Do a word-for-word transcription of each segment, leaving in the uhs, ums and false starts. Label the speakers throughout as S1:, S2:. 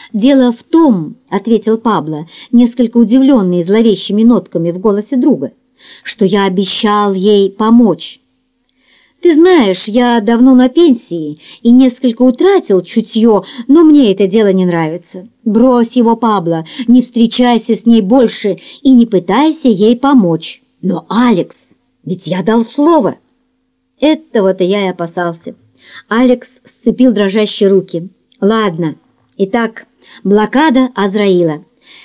S1: «Дело в том, — ответил Пабло, несколько удивленный зловещими нотками в голосе друга, — что я обещал ей помочь. Ты знаешь, я давно на пенсии и несколько утратил чутье, но мне это дело не нравится. Брось его, Пабло, не встречайся с ней больше и не пытайся ей помочь. Но, Алекс, ведь я дал слово». Этого-то я и опасался. Алекс сцепил дрожащие руки. «Ладно, итак, блокада Азраила.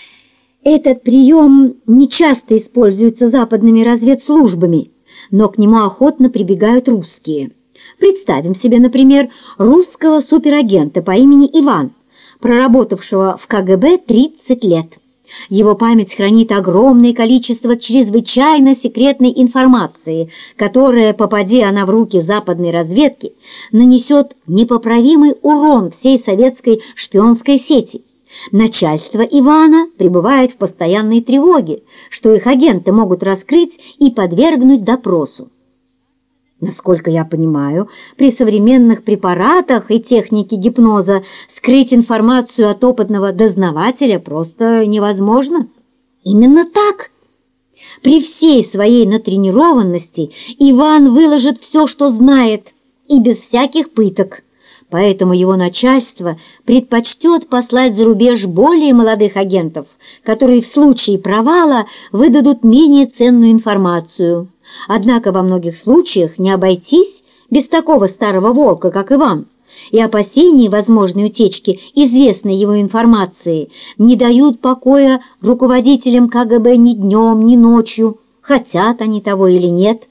S1: Этот прием нечасто используется западными разведслужбами, но к нему охотно прибегают русские. Представим себе, например, русского суперагента по имени Иван, проработавшего в ка гэ бэ тридцать лет. Его память хранит огромное количество чрезвычайно секретной информации, которая, попади она в руки западной разведки, нанесет непоправимый урон всей советской шпионской сети. Начальство Ивана пребывает в постоянной тревоге, что их агенты могут раскрыть и подвергнуть допросу. Насколько я понимаю, при современных препаратах и технике гипноза скрыть информацию от опытного дознавателя просто невозможно. Именно так. При всей своей натренированности Иван выложит все, что знает, и без всяких пыток. Поэтому его начальство предпочтет послать за рубеж более молодых агентов, которые в случае провала выдадут менее ценную информацию. Однако во многих случаях не обойтись без такого старого волка, как Иван, и опасения возможной утечки известной его информации не дают покоя руководителям ка гэ бэ ни днем, ни ночью, хотят они того или нет.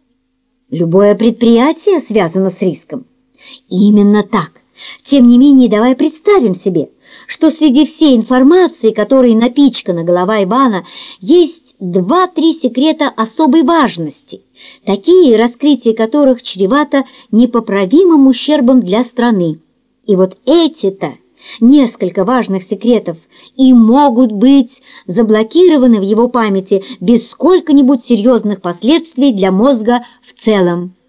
S1: Любое предприятие связано с риском. Именно так. Тем не менее, давай представим себе, что среди всей информации, которой напичкана голова Ивана, есть два-три секрета особой важности, такие, раскрытие которых чревато непоправимым ущербом для страны. И вот эти-то несколько важных секретов и могут быть заблокированы в его памяти без сколько-нибудь серьезных последствий для мозга в целом.